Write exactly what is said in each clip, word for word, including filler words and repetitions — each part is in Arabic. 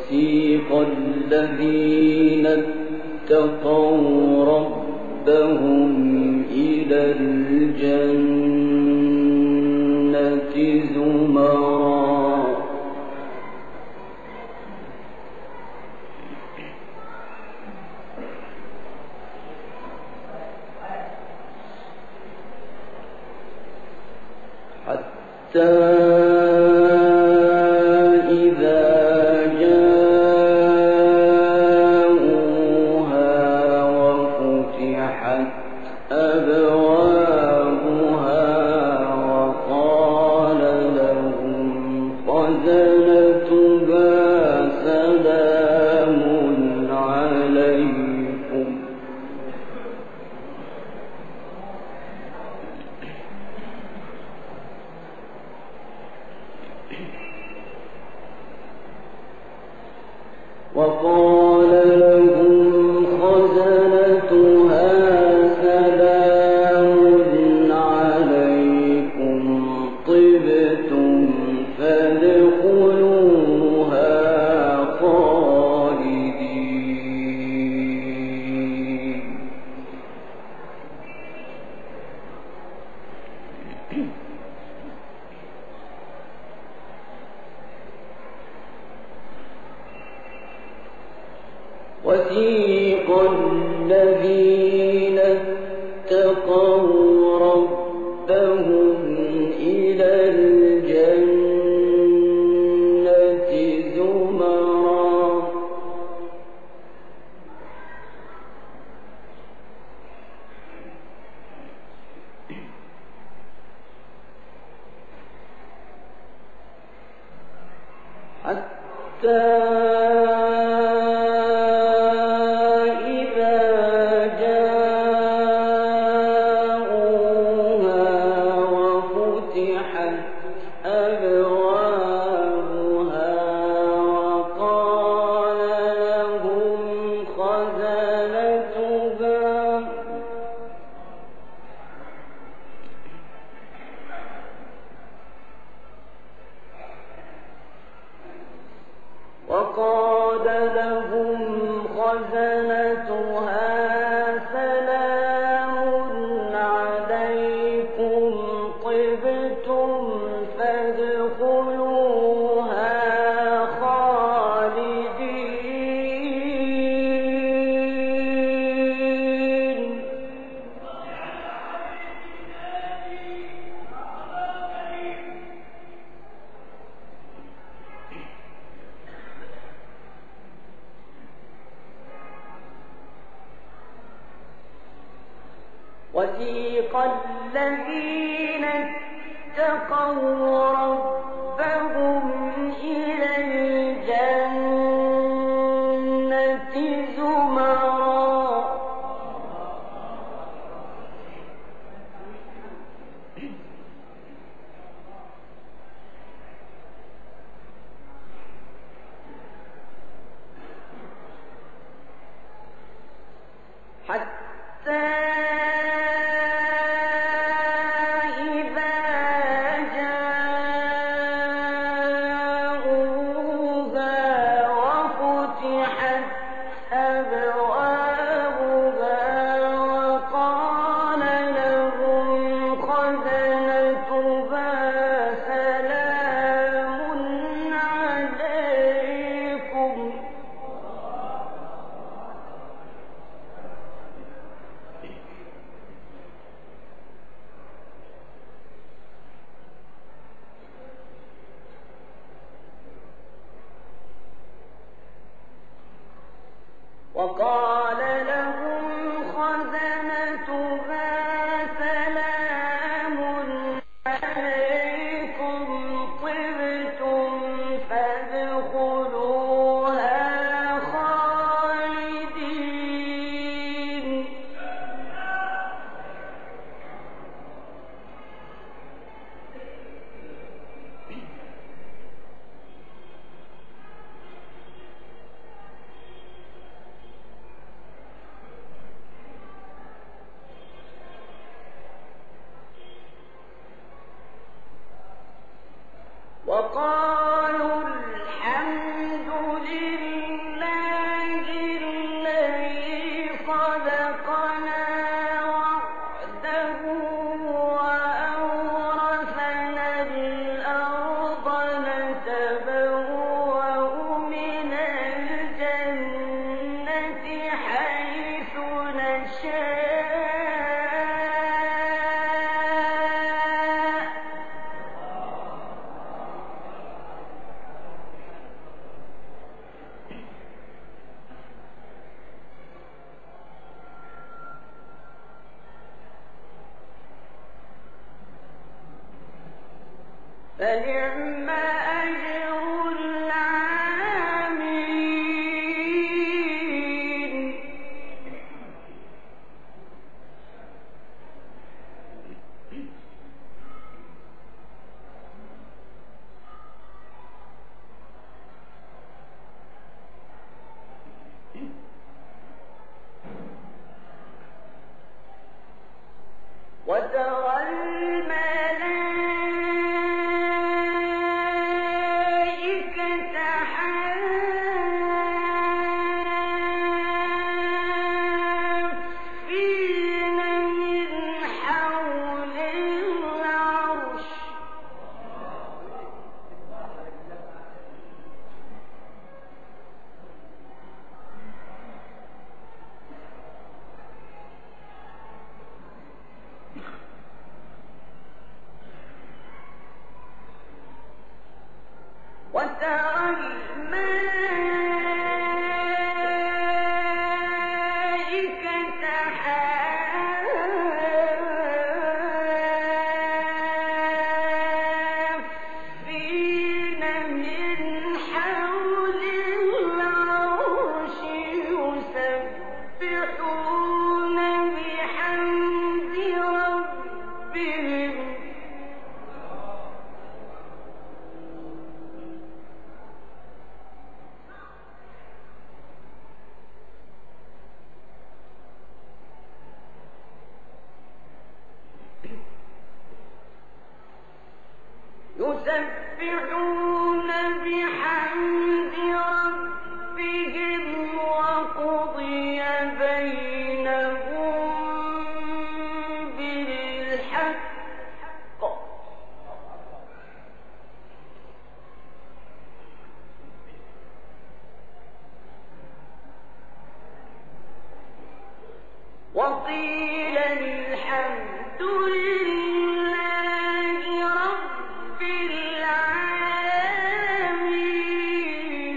وسيق الذين اتقوا ربهم إلى الجنة زمرا حتى وقال لهم خزنتها سلام عليكم طبتم فادخلوها خالدين وسيق الذين اتقوا ربهم إلى الجنة زمرا حتى وقال لهم خزنتها سلام عليكم طبتم فادخلوها خالدين وسيق الذين اتقوا ربهم إلى الجنة زمرا حتى وقال لهم خزنتها سلام عليكم طبتم فادخلوها خالدين وقالوا الحمد لله فنعم أجر العاملين وترى الملائكة حافين من حول العرش وترى الملائكة حافين من حول العرش يسبحون بحمد ربهم يسبحون بحمد ربهم وقضي بينهم بالحق وقيل الحمد لله رب العالمين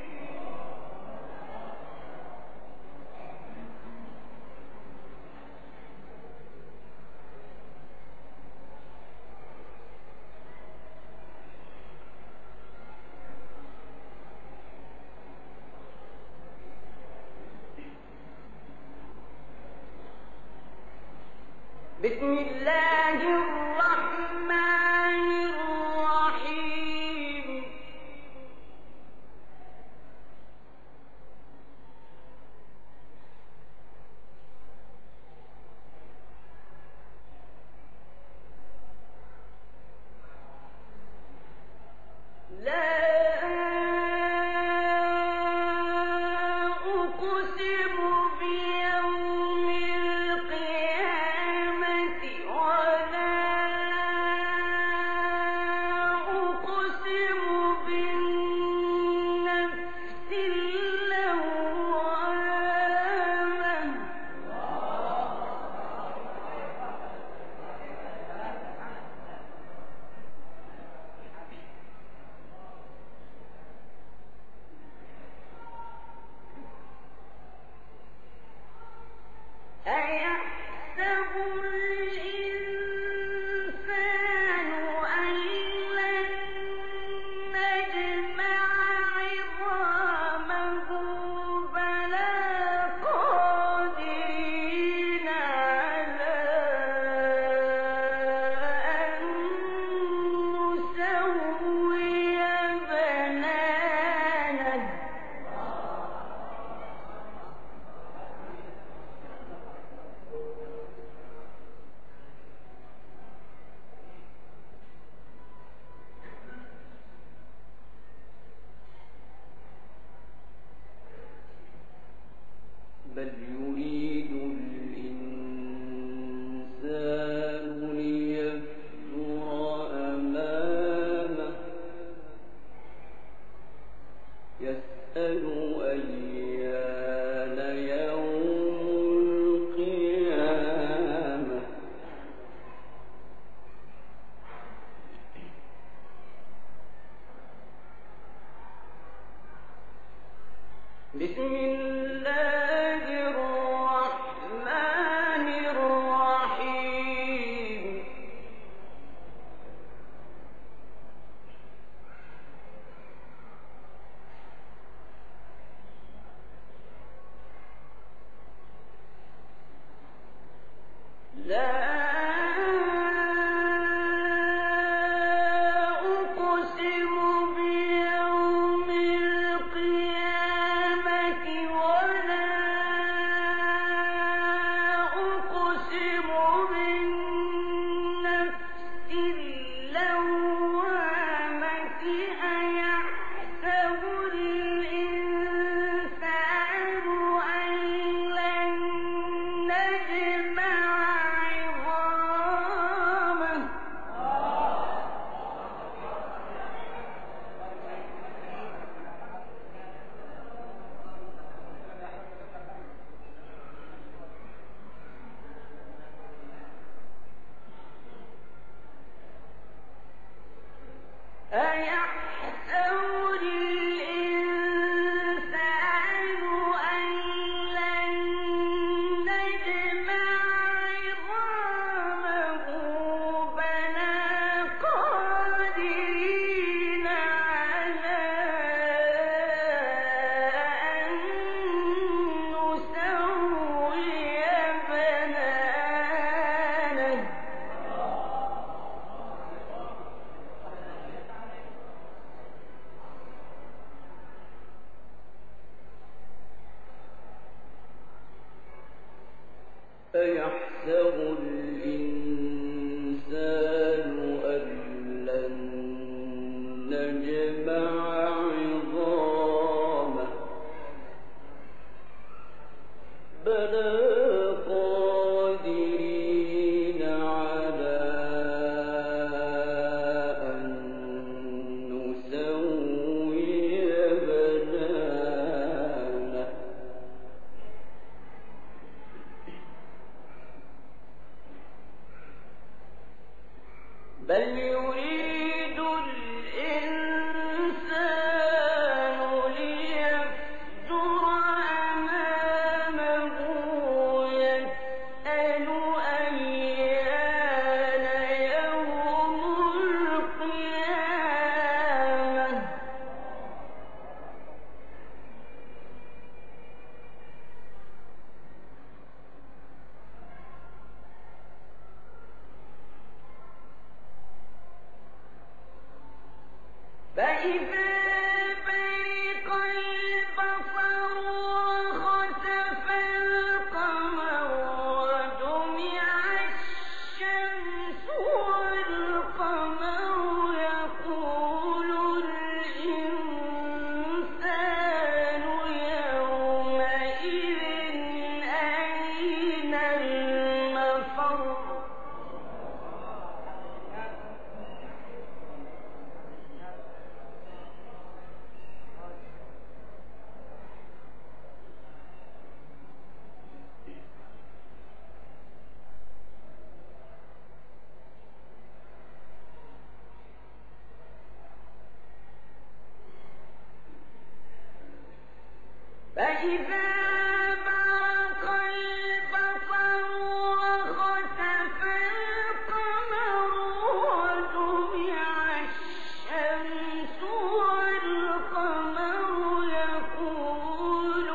بسم الله الرحمن الرحيم لا أقسم بيوم القيامة ولا أقسم بالنفس اللوامة أيحسب الإنسان أن لن نجمع عظامه بلى قادرين على أن نسوي بنانه بل يريد الإنسان ليفجر أمامه يسأل أيان يوم القيامة بسم الله الرحمن الرحيم أيحسب الإنسان أن لن نجمع عظامه بلى قادرين على أن نسوي بنانه بل يريد الإنسان ليفجر أمامه يسأل أيان يوم القيامة فإذا برق البصر وخسف القمر وجمع الشمس والقمر يقول الإنسان يومئذ أين المفر فإذا برق البصر وخسف القمر وجمع الشمس والقمر يقول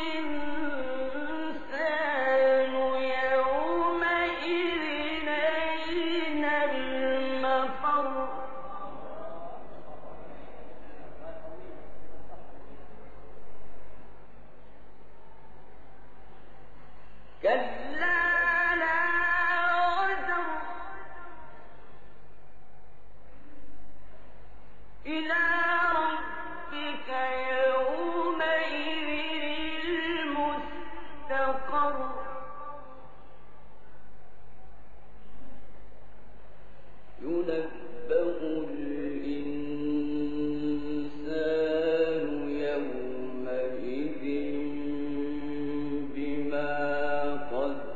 الإنسان يومئذ أين المفر كلا لا وزر إلى ربك يومئذ المستقر ينبأ الإنسان يومئذ بما قدم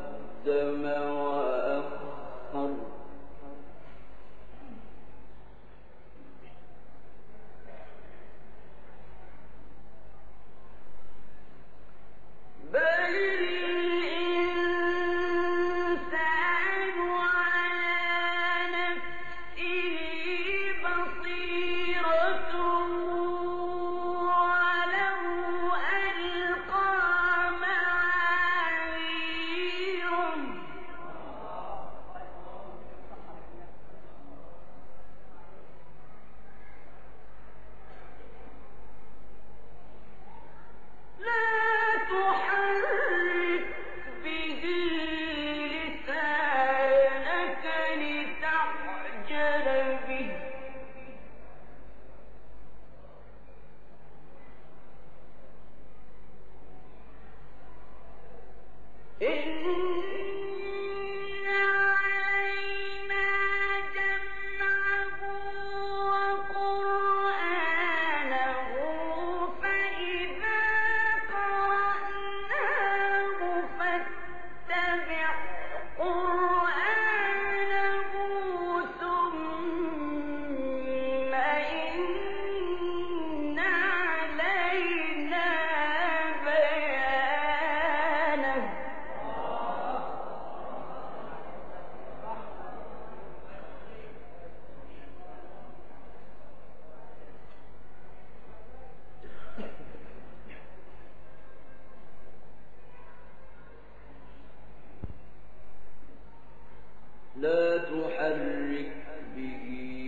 لا تحرك به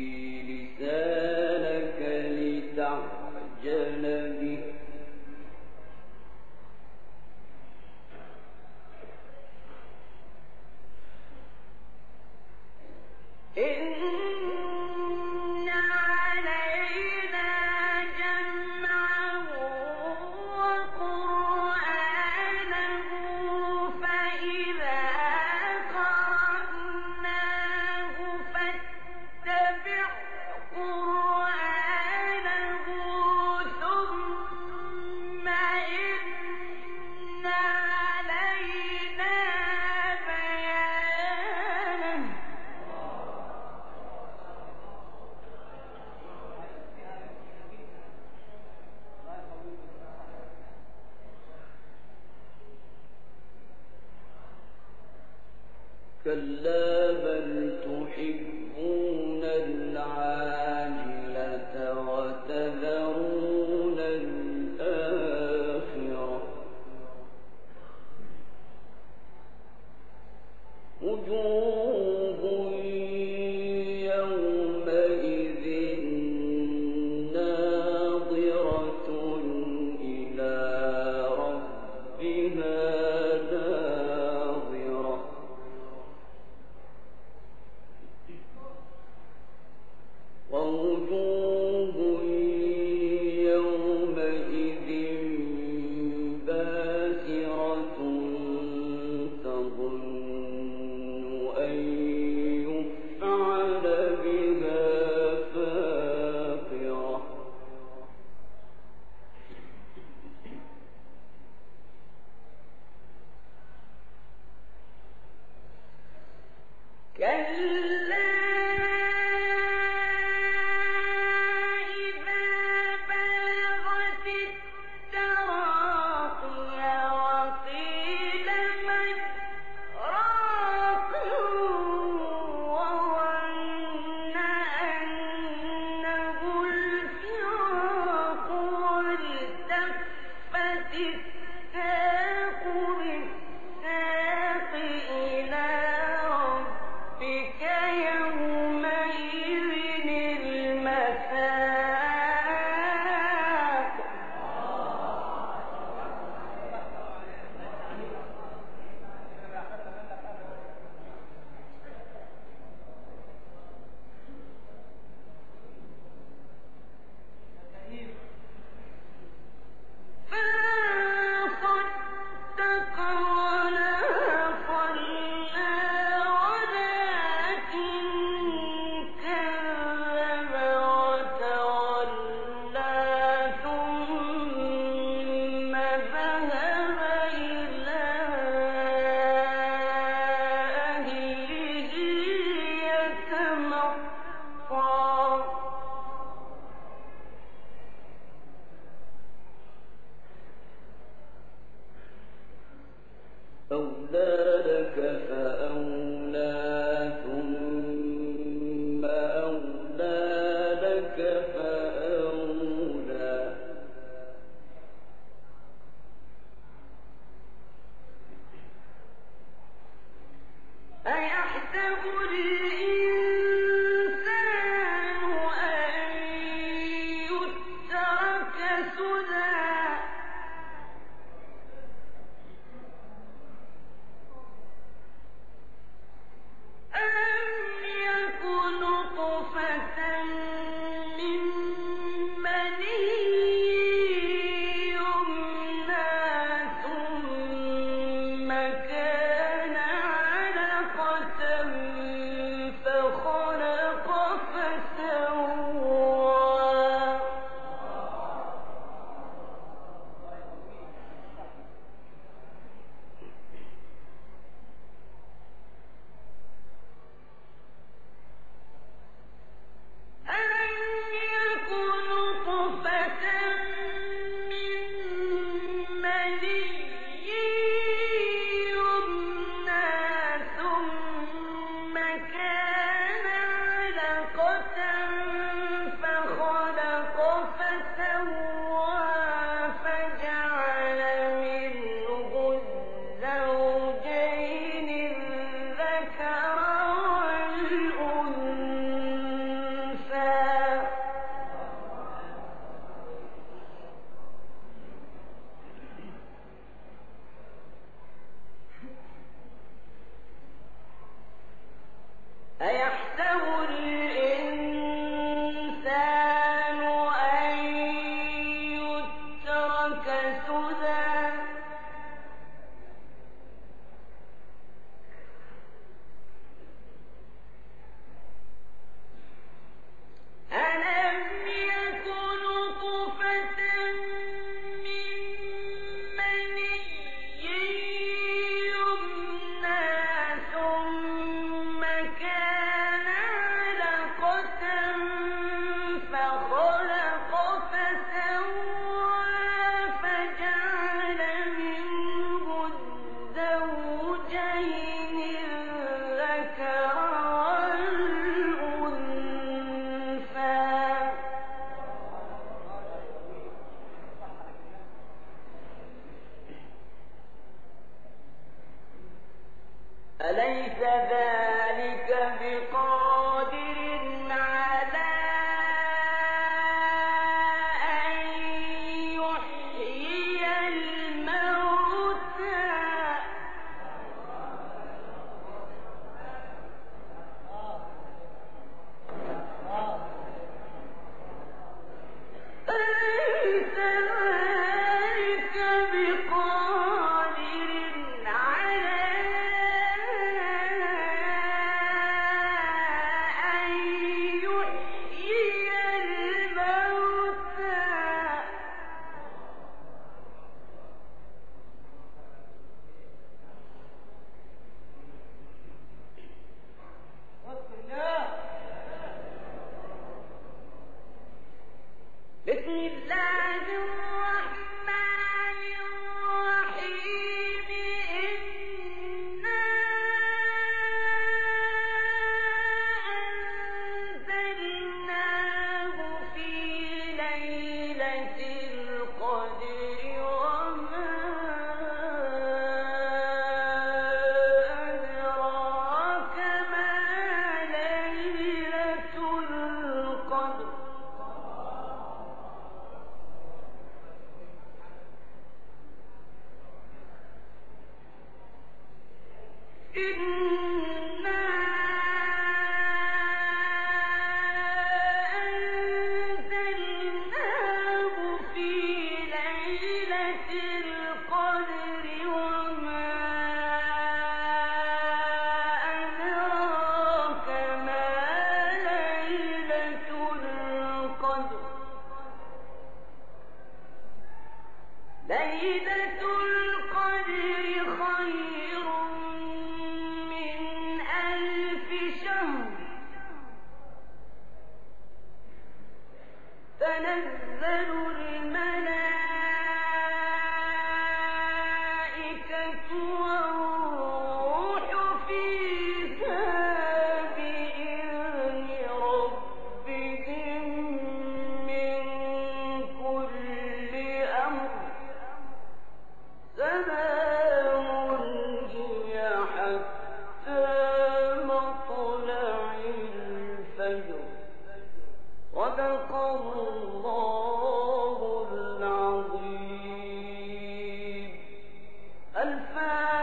لسانك لتعجل به إن علينا جمعه وقرآنه فإذا قرأناه فاتبع قرآنه ثم إن علينا بيانه كلا بل تحبون العاجلة وتذرون الآخرة وجوه يومئذ ناظرة إلى ربها ناظرة ووجوه يومئذ باسرة تظن أن يفعل بها فاقرة كلا إذا بلغت التراقي وقيل من راق وظن أنه الفراق والتفت الساق بالساق إلى ربك أليس ذلك بقادر على أن يحيي الموتى أليس ذلك بقادر على أن يحيي الموتى بسم الله الرحمن الرحيم إنا أنزلناه في ليلة القدر وما أدراك ما ليلة القدر إنا أنزلناه في ليلة القدر وما أدراك ما ليلة القدر ليلة القدر خير من ألف شهر تنزل الملائكة والروح فيها بإذن ربهم من كل أمر سلام هي حتى مطلع الفجر صدق الله العظيم. الفاتحة.